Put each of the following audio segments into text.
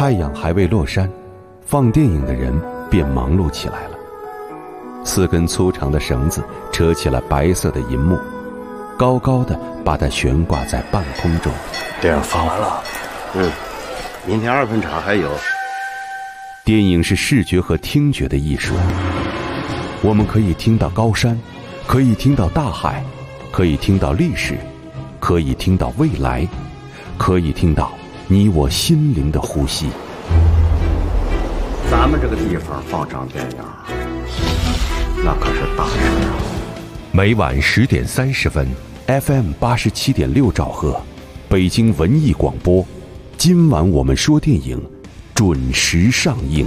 太阳还未落山，放电影的人便忙碌起来了。4根粗长的绳子扯起了白色的银幕，高高的把它悬挂在半空中。 电影放完了，明天2分场还有。 电影是视觉和听觉的艺术，我们可以听到高山，可以听到大海，可以听到历史，可以听到未来，可以听到你我心灵的呼吸。 咱们这个地方放场电影，那可是大事啊！ 每晚10点30分 ，FM 87.6兆赫，北京文艺广播。今晚我们说电影，准时上映。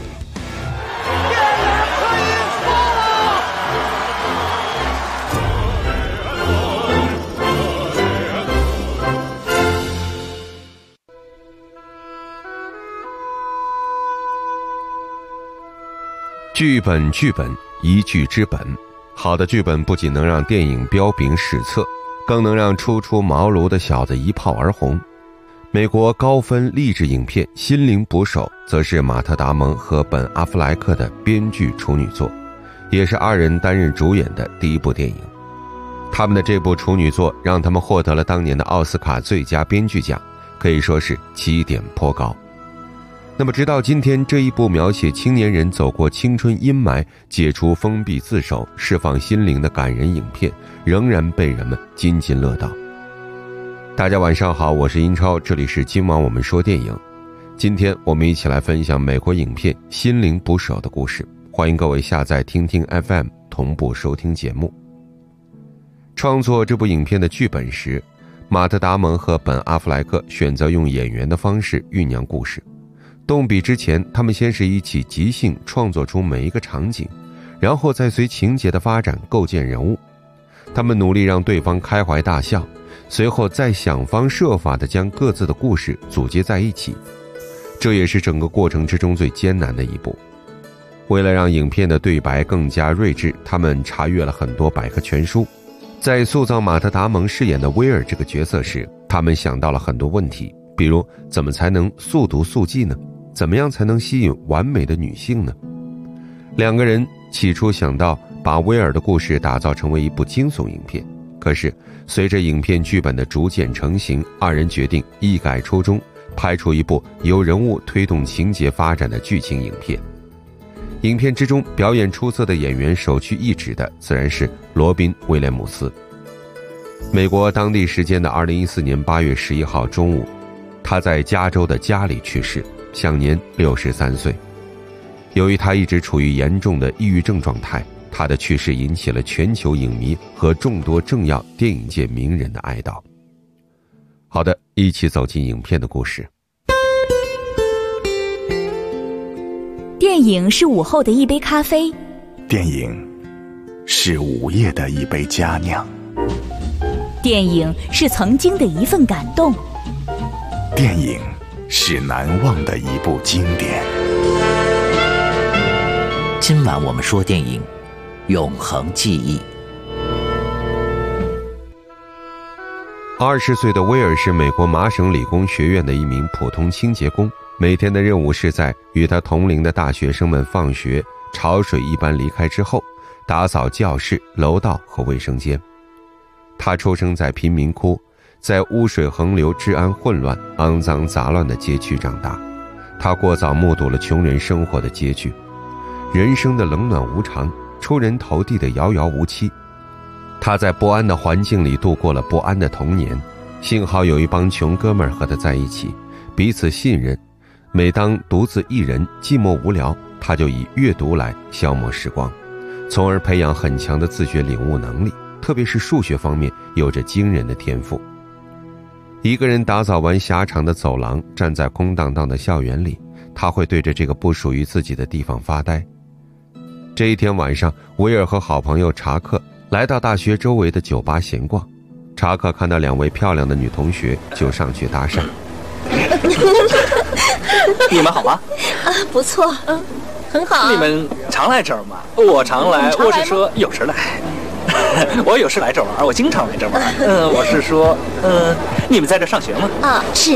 剧本，一剧之本。好的剧本不仅能让电影彪炳史册，更能让初出茅庐的小子一炮而红。美国高分励志影片《心灵捕手》则是马特·达蒙和本·阿弗莱克的编剧处女作，也是2人担任主演的第一部电影。他们的这部处女作让他们获得了当年的奥斯卡最佳编剧奖，可以说是起点颇高。那么直到今天，这一部描写青年人走过青春阴霾，解除封闭自守，释放心灵的感人影片，仍然被人们津津乐道。大家晚上好，我是英超，这里是今晚我们说电影。今天我们一起来分享美国影片《心灵捕手》的故事，欢迎各位下载听听 FM 同步收听节目。创作这部影片的剧本时，马特·达蒙和本·阿弗莱克选择用演员的方式酝酿故事。动笔之前，他们先是一起即兴创作出每一个场景，然后再随情节的发展构建人物。他们努力让对方开怀大笑，随后再想方设法地将各自的故事组接在一起，这也是整个过程之中最艰难的一步。为了让影片的对白更加睿智，他们查阅了很多百科全书。在塑造马特·达蒙饰演的威尔这个角色时，他们想到了很多问题，比如怎么才能速读速记呢？怎么样才能吸引完美的女性呢？2个人起初想到把威尔的故事打造成为一部惊悚影片，可是随着影片剧本的逐渐成型，2人决定一改初衷，拍出一部由人物推动情节发展的剧情影片。影片之中表演出色的演员首屈一指的自然是罗宾·威廉姆斯。美国当地时间的2014年8月11号中午，他在加州的家里去世，享年63岁。由于他一直处于严重的抑郁症状态，他的去世引起了全球影迷和众多政要电影界名人的哀悼。好的，一起走进影片的故事。 电影是午后的一杯咖啡， 电影是午夜的一杯佳酿， 电影是曾经的一份感动， 电影是难忘的一部经典。 今晚我们说电影，永恒记忆。 20岁的威尔是美国麻省理工学院的一名普通清洁工，每天的任务是在与他同龄的大学生们放学潮水一般离开之后，打扫教室、楼道和卫生间。他出生在贫民窟，在污水横流、治安混乱、肮脏杂乱的街区长大。他过早目睹了穷人生活的拮据，人生的冷暖无常，出人头地的遥遥无期。他在不安的环境里度过了不安的童年，幸好有一帮穷哥们儿和他在一起，彼此信任。每当独自一人寂寞无聊，他就以阅读来消磨时光，从而培养很强的自觉领悟能力，特别是数学方面有着惊人的天赋。一个人打扫完狭长的走廊，站在空荡荡的校园里，他会对着这个不属于自己的地方发呆。这一天晚上，威尔和好朋友查克来到大学周围的酒吧闲逛。查克看到2位漂亮的女同学，就上去搭讪。 你们好吗？ 不错，很好。 你们常来这儿吗？我常来，我是说有时来。我有事来这玩，我经常来这玩。我是说，你们在这上学吗？ 是的。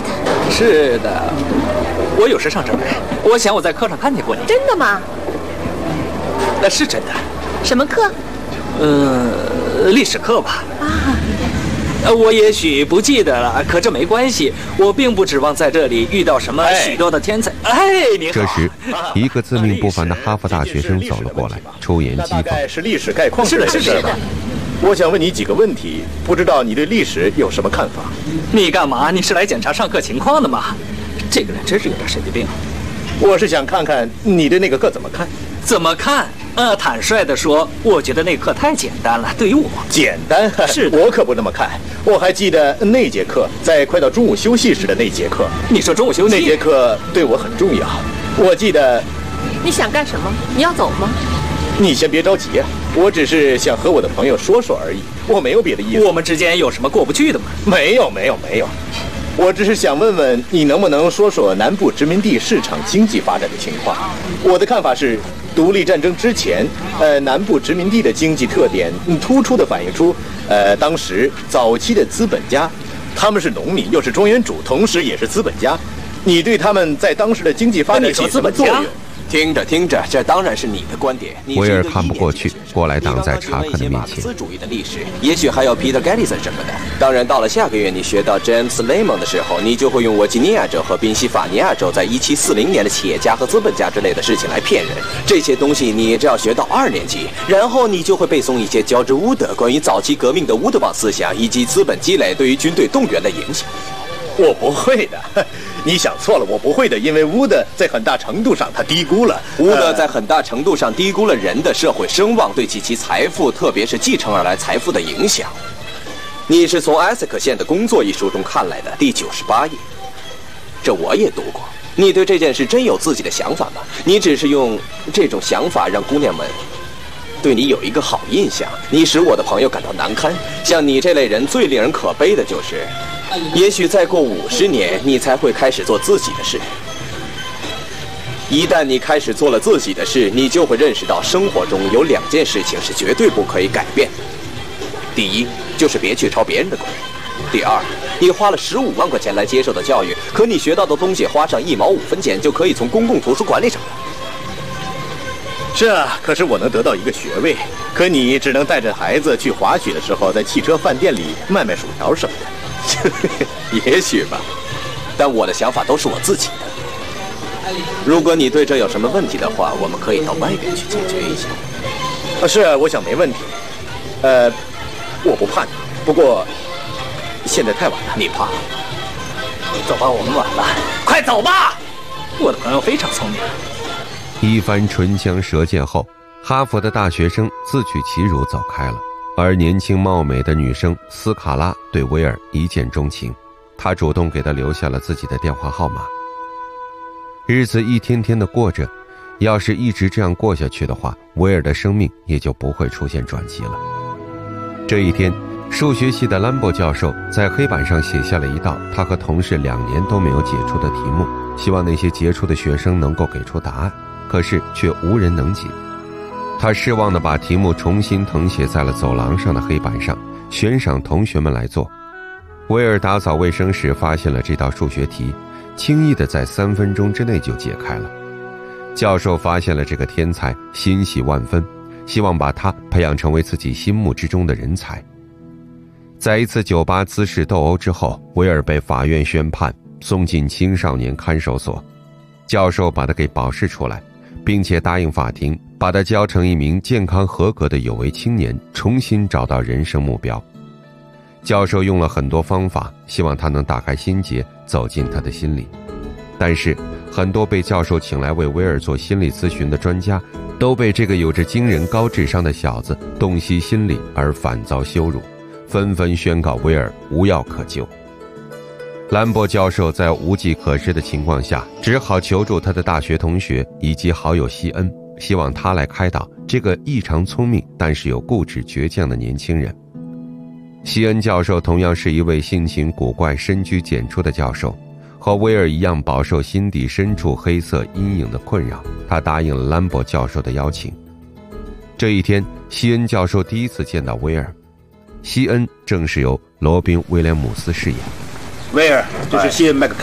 是的，我有时上这儿来，我想我在课上看见过你。 真的吗？ 那是真的。 什么课？ 历史课吧。我也许不记得了，可这没关系，我并不指望在这里遇到什么许多的天才。你好。 这时，一个自命不凡的哈佛大学生走了过来，出言讥讽：“ 大概是历史概况之类的事吧。我想问你几个问题，不知道你对历史有什么看法？” 你干嘛？你是来检查上课情况的吗？这个人真是有点神经病。 我是想看看你对那个课怎么看。 怎么看？坦率地说，我觉得那课太简单了，对于我。 简单？ 是的， 我可不那么看。我还记得那节课，在快到中午休息时的那节课。 你说中午休息？ 那节课对我很重要。我记得。 你想干什么？你要走吗？ 你先别着急啊，我只是想和我的朋友说说而已，我没有别的意思。 我们之间有什么过不去的吗？ 没有。我只是想问问你，能不能说说南部殖民地市场经济发展的情况？我的看法是，独立战争之前，南部殖民地的经济特点突出地反映出，当时早期的资本家，他们是农民，又是庄园主，同时也是资本家。你对他们在当时的经济发展起什么作用？ 听着，这当然是你的观点。 威尔看不过去，过来挡在查克的面前。 马克思主义的历史，也许还有 Peter Gettison 什么的。当然，到了下个月你学到 James Lemon 的时候，你就会用沃吉尼亚州和宾夕法尼亚州在1740年的企业家和资本家之类的事情来骗人。这些东西你只要学到2年级，然后你就会背诵一些乔治·伍德关于早期革命的乌德邦思想以及资本积累对于军队动员的影响。 我不会的，你想错了，我不会的，因为乌德在很大程度上他低估了， 乌德在很大程度上低估了人的社会声望对其财富，特别是继承而来财富的影响。你是从埃塞克县的工作一书中看来的，第98页，这我也读过。你对这件事真有自己的想法吗？你只是用这种想法让姑娘们对你有一个好印象，你使我的朋友感到难堪。像你这类人最令人可悲的就是，也许再过50年，你才会开始做自己的事。一旦你开始做了自己的事，你就会认识到生活中有2件事情是绝对不可以改变的。第一，就是别去抄别人的功。第二，你花了15万块钱来接受的教育，可你学到的东西花上1毛5分钱就可以从公共图书馆里找到。 是啊，可是我能得到一个学位，可你只能带着孩子去滑雪的时候，在汽车饭店里卖薯条什么的。 也许吧，但我的想法都是我自己的。如果你对这有什么问题的话，我们可以到外边去解决一下。 是啊，我想没问题。我不怕你，不过现在太晚了。 你怕？ 走吧，我们晚了，快走吧！我的朋友非常聪明。 一番唇枪舌剑后，哈佛的大学生自取其辱走开了。而年轻貌美的女生斯卡拉对威尔一见钟情，她主动给他留下了自己的电话号码。日子一天天的过着，要是一直这样过下去的话，威尔的生命也就不会出现转机了。这一天，数学系的兰博教授在黑板上写下了一道他和同事2年都没有解出的题目，希望那些杰出的学生能够给出答案，可是却无人能解。他失望地把题目重新誊写在了走廊上的黑板上，悬赏同学们来做。威尔打扫卫生时发现了这道数学题，轻易地在3分钟之内就解开了。教授发现了这个天才，欣喜万分，希望把他培养成为自己心目之中的人才。在一次酒吧滋事斗殴之后，威尔被法院宣判送进青少年看守所。教授把他给保释出来，并且答应法庭把他教成一名健康合格的有为青年，重新找到人生目标。教授用了很多方法，希望他能打开心结，走进他的心里。但是很多被教授请来为威尔做心理咨询的专家，都被这个有着惊人高智商的小子洞悉心理而反遭羞辱，纷纷宣告威尔无药可救。兰博教授在无计可施的情况下，只好求助他的大学同学以及好友西恩，希望他来开导这个异常聪明但是有固执倔强的年轻人。西恩教授同样是一位性情古怪、深居简出的教授，和威尔一样饱受心底深处黑色阴影的困扰。他答应了兰博教授的邀请。这一天，西恩教授第一次见到威尔。西恩正是由罗宾·威廉姆斯饰演。 威尔，这是西恩·麦克凯尔，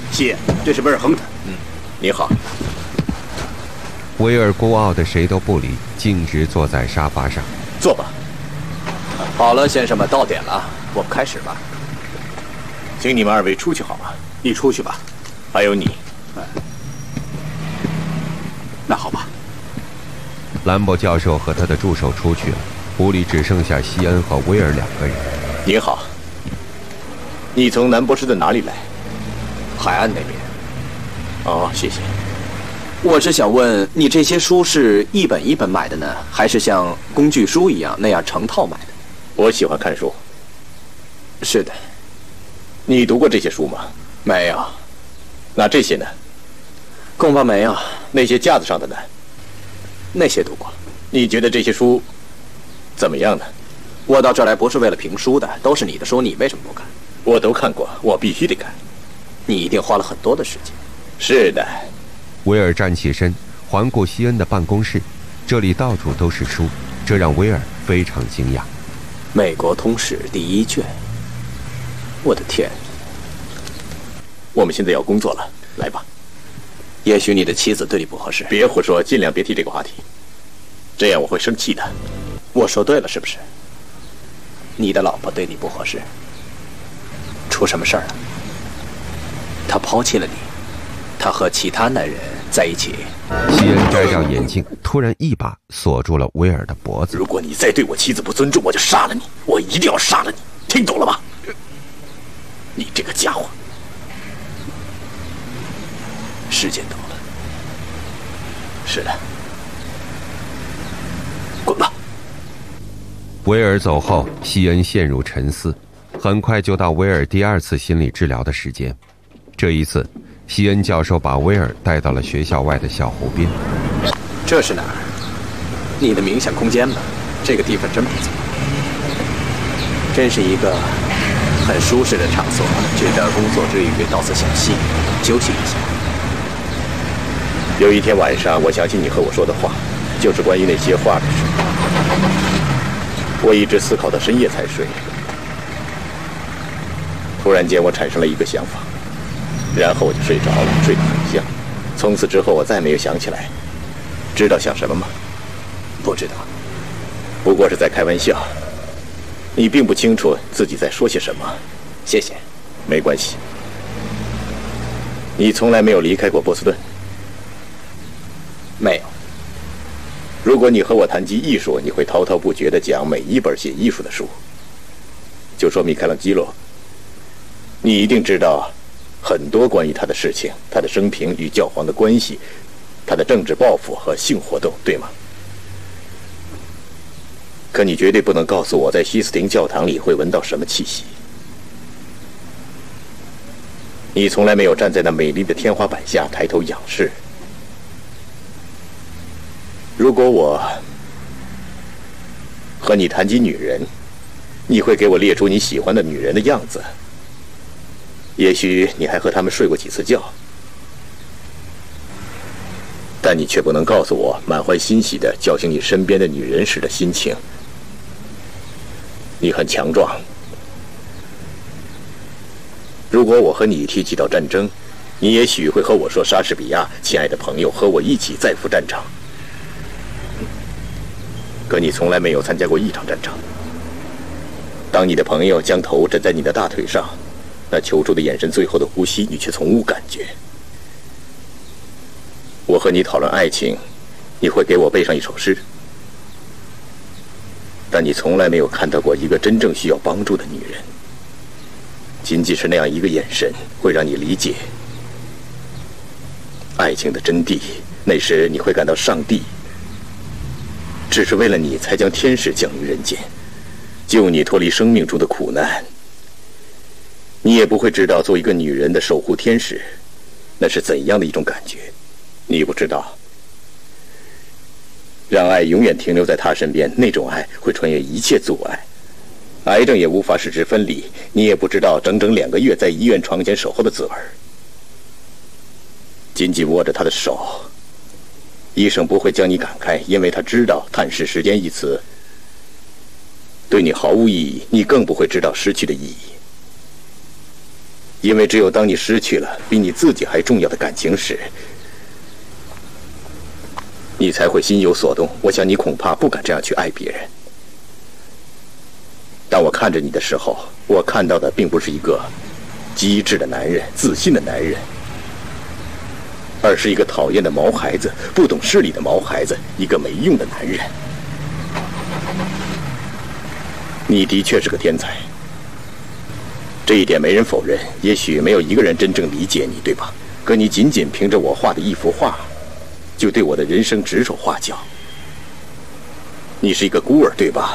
谢，这是威尔亨特。 你好。 威尔孤傲的谁都不理，径直坐在沙发上。 坐吧。 好了，先生们，到点了，我们开始吧。 请你们2位出去好吗？ 你出去吧。 还有你。 那好吧。 兰博教授和他的助手出去了，屋里只剩下西恩和威尔2个人。 你好。你从南波士顿哪里来？ 海岸那边。 哦，谢谢。 我是想问，你这些书是一本一本买的呢，还是像工具书一样那样成套买的？ 我喜欢看书。 是的。 你读过这些书吗？ 没有。 那这些呢？ 恐怕没有。 那些架子上的呢？ 那些读过。 你觉得这些书怎么样呢？ 我到这儿来不是为了评书的，都是你的书，你为什么不看？ 我都看过，我必须得看。 你一定花了很多的时间。 是的。 威尔站起身，环顾西恩的办公室，这里到处都是书，这让威尔非常惊讶。 美国通史第1卷，我的天！ 我们现在要工作了，来吧。 也许你的妻子对你不合适。 别胡说，尽量别提这个话题，这样我会生气的。 我说对了是不是？你的老婆对你不合适，出什么事儿了？她抛弃了你，她和其他男人在一起。 西恩摘掉眼镜，突然一把锁住了威尔的脖子。 如果你再对我妻子不尊重，我就杀了你！我一定要杀了你，听懂了吗？你这个家伙！ 时间到了。 是的。滚吧！ 威尔走后，西恩陷入沉思。很快就到威尔第2次心理治疗的时间。这一次，西恩教授把威尔带到了学校外的小湖边。 这是哪儿？你的冥想空间吧？这个地方真不错，真是一个很舒适的场所，值得工作之余到此小憩，休息一下。 有一天晚上，我想起你和我说的话，就是关于那些画的事。我一直思考到深夜才睡。突然间，我产生了一个想法，然后我就睡着了，睡得很香。从此之后，我再没有想起来。知道想什么吗？ 不知道。 不过是在开玩笑。你并不清楚自己在说些什么。 谢谢。 没关系。你从来没有离开过波士顿？ 没有。 如果你和我谈及艺术，你会滔滔不绝地讲每一本写艺术的书。就说米开朗基罗，你一定知道很多关于他的事情，他的生平与教皇的关系，他的政治抱负和性活动，对吗？可你绝对不能告诉我在西斯廷教堂里会闻到什么气息。你从来没有站在那美丽的天花板下抬头仰视。如果我和你谈及女人，你会给我列出你喜欢的女人的样子。也许你还和她们睡过几次觉，但你却不能告诉我满怀欣喜地叫醒你身边的女人时的心情。你很强壮。如果我和你提及到战争，你也许会和我说莎士比亚，亲爱的朋友，和我一起再赴战场。可你从来没有参加过一场战场。当你的朋友将头枕在你的大腿上，那求助的眼神，最后的呼吸，你却从无感觉。我和你讨论爱情，你会给我背上一首诗，但你从来没有看到过一个真正需要帮助的女人。仅仅是那样一个眼神，会让你理解爱情的真谛。那时你会感到上帝只是为了你才将天使降于人间，救你脱离生命中的苦难。你也不会知道做一个女人的守护天使那是怎样的一种感觉。你不知道让爱永远停留在他身边，那种爱会穿越一切阻碍，癌症也无法使之分离。你也不知道整整2个月在医院床前守候的滋味。紧紧握着他的手，医生不会将你赶开，因为他知道探视时间一词对你毫无意义，你更不会知道失去的意义。 因为只有当你失去了比你自己还重要的感情时，你才会心有所动。我想你恐怕不敢这样去爱别人。当我看着你的时候，我看到的并不是一个机智的男人、自信的男人，而是一个讨厌的毛孩子、不懂事理的毛孩子，一个没用的男人。你的确是个天才，这一点没人否认。也许没有一个人真正理解你，对吧？可你仅仅凭着我画的一幅画，就对我的人生指手画脚。你是一个孤儿，对吧？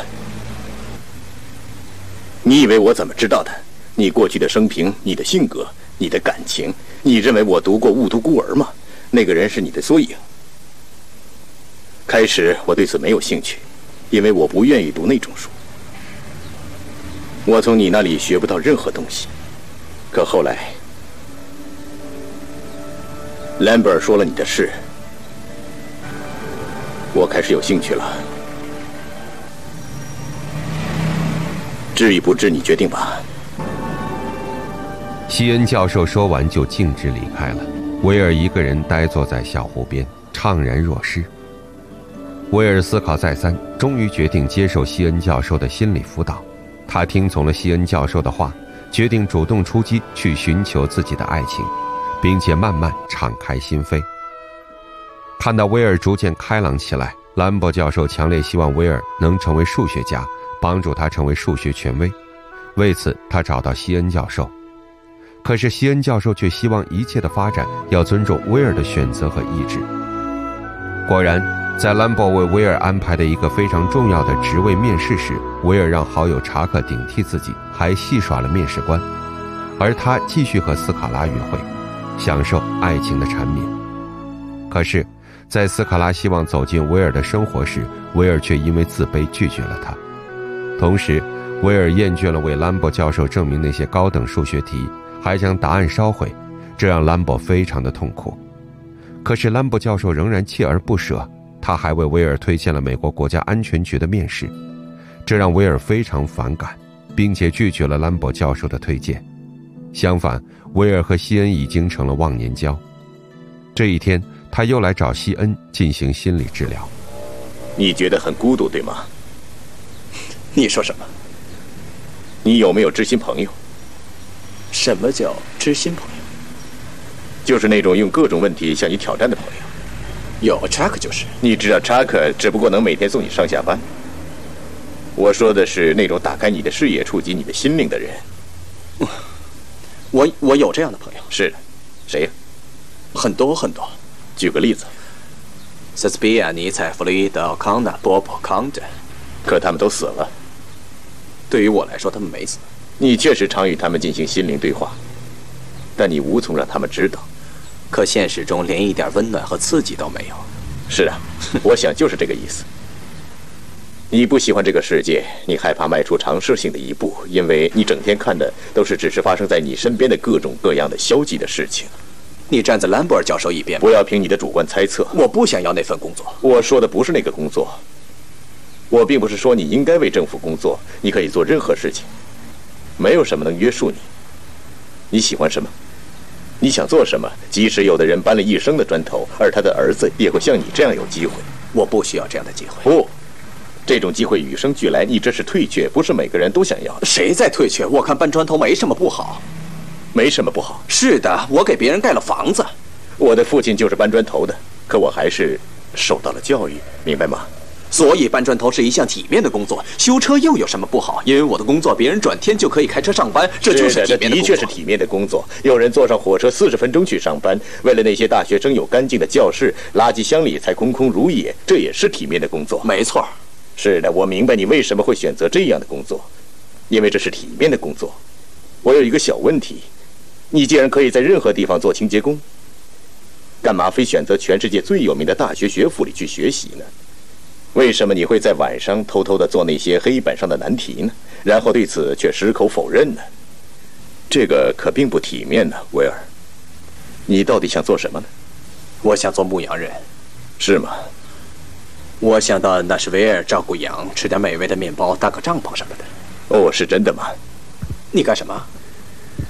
你以为我怎么知道的？你过去的生平、你的性格、你的感情，你认为我读过《雾都孤儿》吗？那个人是你的缩影。开始我对此没有兴趣，因为我不愿意读那种书。我从你那里学不到任何东西。可后来，兰博尔说了你的事，我开始有兴趣了。至与不至，你决定吧。 西恩教授说完就径直离开了。威尔一个人呆坐在小湖边，怅然若失。威尔思考再三，终于决定接受西恩教授的心理辅导。他听从了西恩教授的话，决定主动出击，去寻求自己的爱情，并且慢慢敞开心扉。看到威尔逐渐开朗起来，兰博教授强烈希望威尔能成为数学家，帮助他成为数学权威。为此，他找到西恩教授。可是西恩教授却希望一切的发展要尊重威尔的选择和意志。果然，在兰博为威尔安排的一个非常重要的职位面试时，威尔让好友查克顶替自己，还戏耍了面试官，而他继续和斯卡拉约会，享受爱情的缠绵。可是，在斯卡拉希望走进威尔的生活时，威尔却因为自卑拒绝了他。同时，威尔厌倦了为兰博教授证明那些高等数学题，还将答案烧毁，这让兰博非常的痛苦。可是兰博教授仍然锲而不舍，他还为威尔推荐了美国国家安全局的面试，这让威尔非常反感，并且拒绝了兰博教授的推荐。相反，威尔和西恩已经成了忘年交。这一天，他又来找西恩进行心理治疗。 你觉得很孤独，对吗？ 你说什么？ 你有没有知心朋友？ 什么叫知心朋友？ 就是那种用各种问题向你挑战的朋友。 有 Chuck 就是。 你知道 Chuck 只不过能每天送你上下班。我说的是那种打开你的视野、触及你的心灵的人。 我有这样的朋友。 是的，谁呀？ 很多很多。 举个例子。 塞斯比亚、尼采、弗洛伊德、奥康纳、波普、康德。 可他们都死了。 对于我来说，他们没死。 你确实常与他们进行心灵对话，但你无从让他们知道。 可现实中连一点温暖和刺激都没有。 是啊，我想就是这个意思。你不喜欢这个世界，你害怕迈出尝试性的一步，因为你整天看的都是只是发生在你身边的各种各样的消极的事情。 你站在兰博尔教授一边， 不要凭你的主观猜测。 我不想要那份工作。 我说的不是那个工作。我并不是说你应该为政府工作，你可以做任何事情，没有什么能约束你。你喜欢什么？你想做什么？即使有的人搬了一生的砖头，而他的儿子也会像你这样有机会。 我不需要这样的机会。 不，这种机会与生俱来，你这是退却，不是每个人都想要的。 谁在退却？我看搬砖头没什么不好。 没什么不好。 是的，我给别人盖了房子。 我的父亲就是搬砖头的，可我还是受到了教育，明白吗？ 所以搬砖头是一项体面的工作，修车又有什么不好？因为我的工作，别人转天就可以开车上班，这就是体面的工作。 的确是体面的工作。有人坐上火车40分钟去上班，为了那些大学生有干净的教室，垃圾箱里才空空如也，这也是体面的工作。 没错。 是的，我明白你为什么会选择这样的工作，因为这是体面的工作。我有一个小问题，你既然可以在任何地方做清洁工，干嘛非选择全世界最有名的大学学府里去学习呢？为什么你会在晚上偷偷地做那些黑板上的难题呢？然后对此却矢口否认呢？这个可并不体面呢，威尔。你到底想做什么呢？ 我想做牧羊人。 是吗？ 我想到纳什维尔照顾羊，吃点美味的面包，搭个帐篷什么的。 哦，是真的吗？ 你干什么？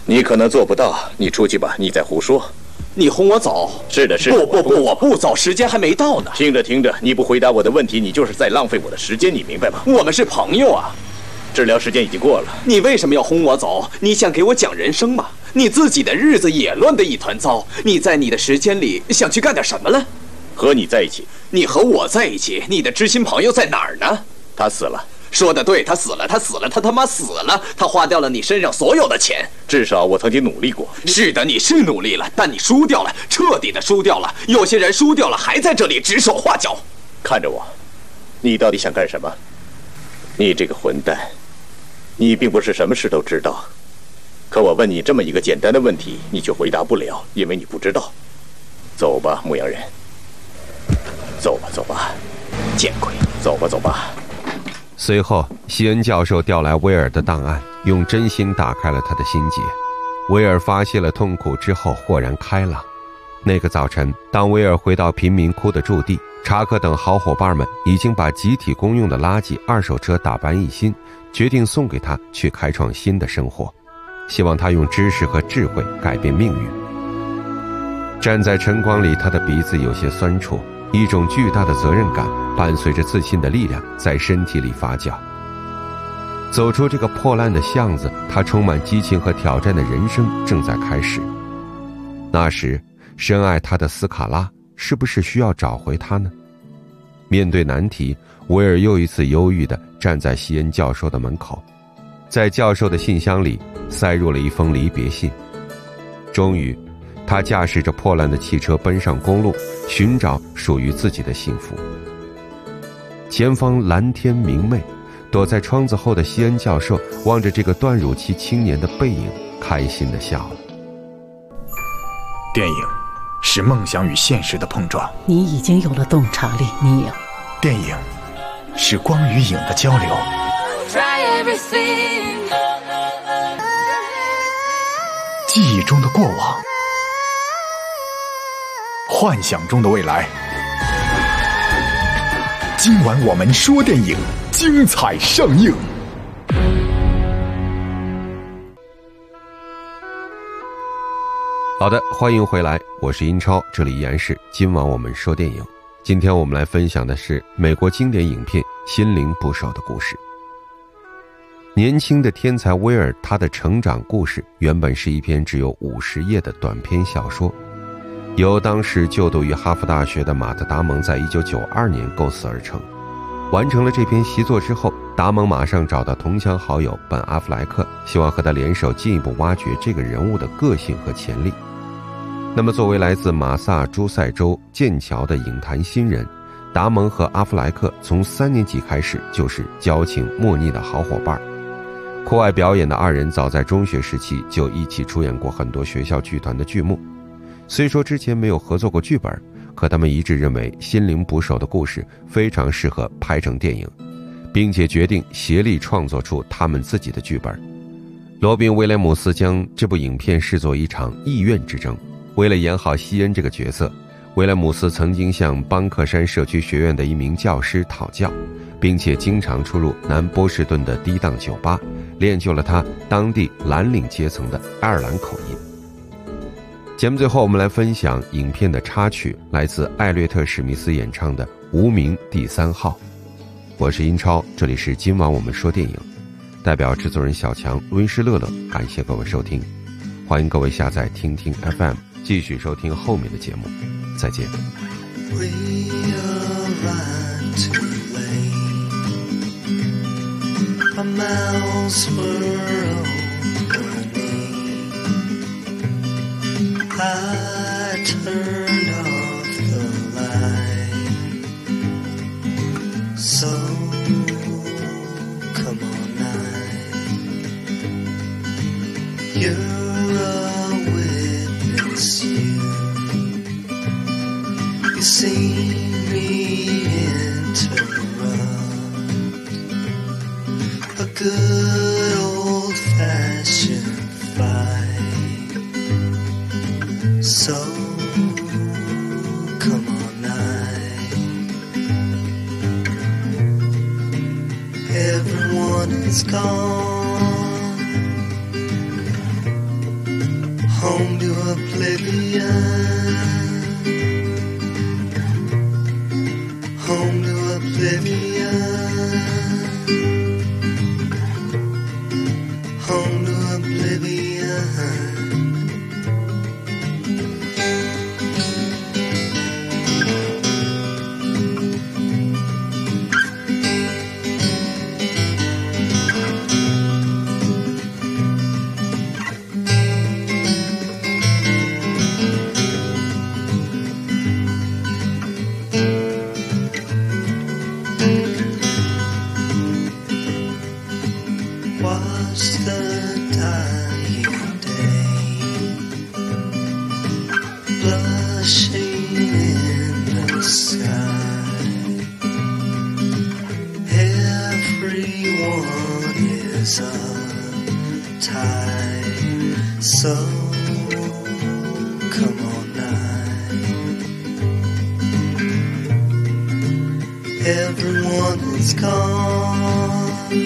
你可能做不到，你出去吧，你在胡说。 你轰我走？ 是的，是的。 不，我不走，时间还没到呢。 听着，你不回答我的问题，你就是在浪费我的时间，你明白吗？ 我们是朋友啊。 治疗时间已经过了。 你为什么要轰我走？你想给我讲人生吗？你自己的日子也乱得一团糟。你在你的时间里想去干点什么了？ 和你在一起。 你和我在一起，你的知心朋友在哪儿呢？ 他死了。 说得对，他死了，他他妈死了，他花掉了你身上所有的钱。 至少我曾经努力过。 是的，你是努力了，但你输掉了，彻底的输掉了。有些人输掉了，还在这里指手画脚。 看着我，你到底想干什么？你这个混蛋，你并不是什么事都知道。可我问你这么一个简单的问题，你却回答不了，因为你不知道。走吧，牧羊人。走吧， 见鬼！ 走吧。 随后，西恩教授调来威尔的档案，用真心打开了他的心结。威尔发泄了痛苦之后，豁然开朗。那个早晨，当威尔回到贫民窟的驻地，查克等好伙伴们已经把集体公用的垃圾二手车打扮一新，决定送给他去开创新的生活，希望他用知识和智慧改变命运。站在晨光里，他的鼻子有些酸楚，一种巨大的责任感伴随着自信的力量在身体里发酵。走出这个破烂的巷子，他充满激情和挑战的人生正在开始。那时深爱他的斯卡拉是不是需要找回他呢？面对难题，威尔又一次忧郁地站在西恩教授的门口，在教授的信箱里塞入了一封离别信。终于他驾驶着破烂的汽车奔上公路，寻找属于自己的幸福。前方蓝天明媚，躲在窗子后的西恩教授望着这个断乳期青年的背影，开心地笑了。 电影是梦想与现实的碰撞。 你已经有了洞察力，尼尔。 电影是光与影的交流。记忆中的过往，幻想中的未来。今晚我们说电影，精彩上映。 好的，欢迎回来，我是英超，这里依然是今晚我们说电影。今天我们来分享的是美国经典影片《心灵捕手》的故事。年轻的天才威尔，他的成长故事原本是一篇只有50页的短篇小说，由当时就读于哈佛大学的马特·达蒙在1992年构思而成。完成了这篇习作之后，达蒙马上找到同乡好友本·阿弗莱克，希望和他联手进一步挖掘这个人物的个性和潜力。那么作为来自马萨诸塞州剑桥的影坛新人，达蒙和阿弗莱克从3年级开始就是交情莫逆的好伙伴。酷爱表演的二人早在中学时期就一起出演过很多学校剧团的剧目。虽说之前没有合作过剧本，可他们一致认为《心灵捕手》的故事非常适合拍成电影，并且决定协力创作出他们自己的剧本。罗宾·威廉姆斯将这部影片视作一场意愿之争。为了演好西恩这个角色，威廉姆斯曾经向邦克山社区学院的一名教师讨教，并且经常出入南波士顿的低档酒吧，练就了他当地蓝领阶层的爱尔兰口音。节目最后我们来分享影片的插曲，来自艾略特·史密斯演唱的《无名第3号》。我是英超，这里是今晚我们说电影，代表制作人小强、录音师乐乐，感谢各位收听，欢迎各位下载听听 FM， 继续收听后面的节目，再见。 I turned off the light, so come on night. You're a witness, you see me interrupt a good old-fashioned fight. So, come on night. Everyone is gone. Home to oblivion. Home to oblivion. Was the dying day, blushing in the sky. Everyone is uptight, so come on night. Everyone is gone.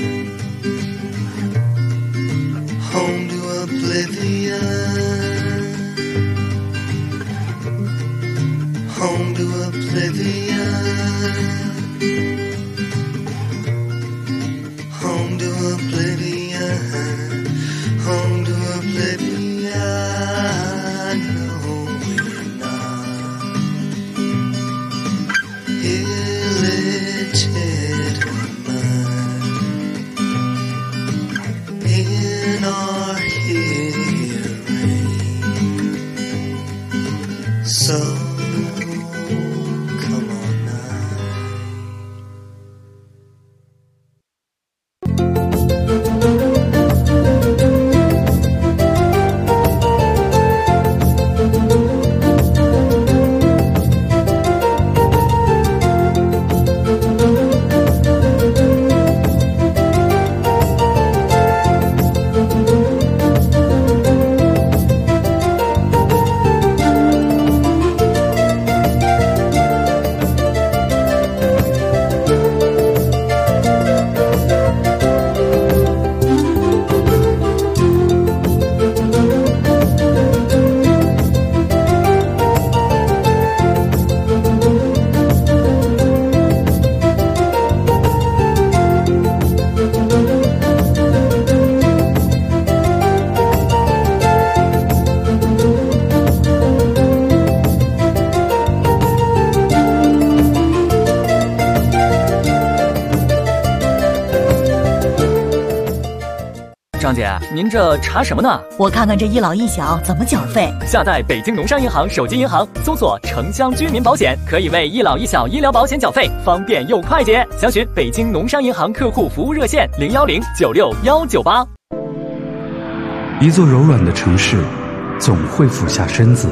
Home to oblivion. Home to oblivion. Home to oblivion. Home to oblivion. No, we're not illegitimate in our hearing. So come on now. 张姐，您这查什么呢？ 我看看这一老一小怎么缴费。 下载北京农商银行手机银行，搜索城乡居民保险，可以为一老一小医疗保险缴费，方便又快捷。详询北京农商银行客户服务热线010969198。 一座柔软的城市，总会俯下身子，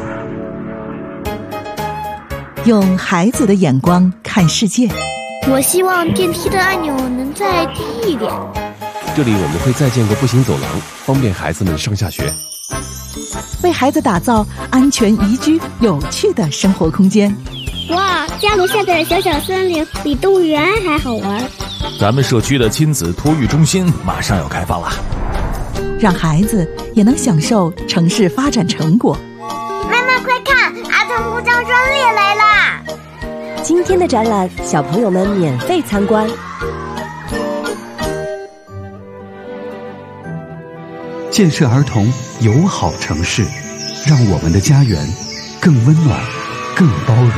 用孩子的眼光看世界。 我希望电梯的按钮能再低一点。 这里我们会再建个步行走廊，方便孩子们上下学。 为孩子打造安全宜居、有趣的生活空间。 哇，家楼下的小小森林比动物园还好玩。 咱们社区的亲子托育中心马上要开放了， 让孩子也能享受城市发展成果。 妈妈快看，儿童故障专列来啦！ 今天的展览，小朋友们免费参观。 建设儿童友好城市，让我们的家园更温暖、更包容。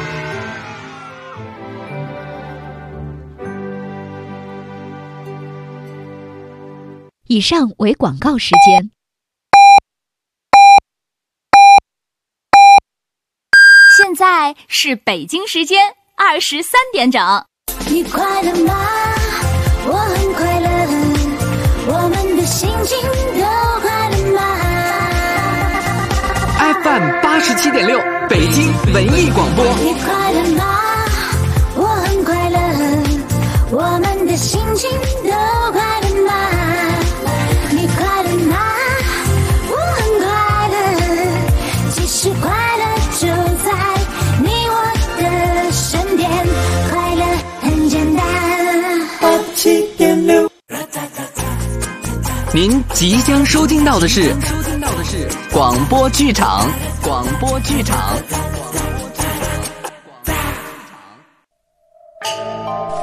以上为广告时间。现在是北京时间23点整。 你快乐吗？我很快乐，我们的心情都快乐吗 ？FM 87.6，北京文艺广播。 你快乐吗？我很快乐，我们的心情都快乐吗？你快乐吗？我很快乐，其实快乐就在你我的身边，快乐很简单。87.6。 您即将收听到的是广播剧场。 广播剧场。